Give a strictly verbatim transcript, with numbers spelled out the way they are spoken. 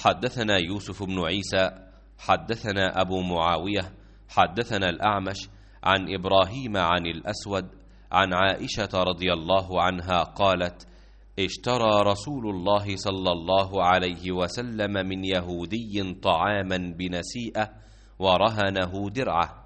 حدثنا يوسف بن عيسى حدثنا أبو معاوية حدثنا الأعمش عن إبراهيم عن الأسود عن عائشة رضي الله عنها قالت: اشترى رسول الله صلى الله عليه وسلم من يهودي طعاما بنسيئة ورهنه درعه،